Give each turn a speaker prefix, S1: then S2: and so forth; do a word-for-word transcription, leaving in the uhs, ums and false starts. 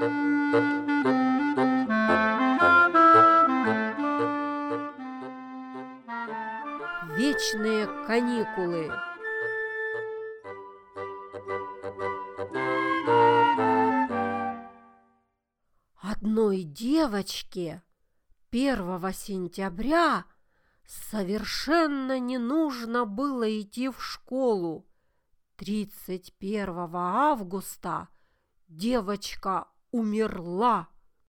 S1: Вечные каникулы. Одной девочке первого сентября совершенно не нужно было идти в школу. тридцать первого августа девочка умерла.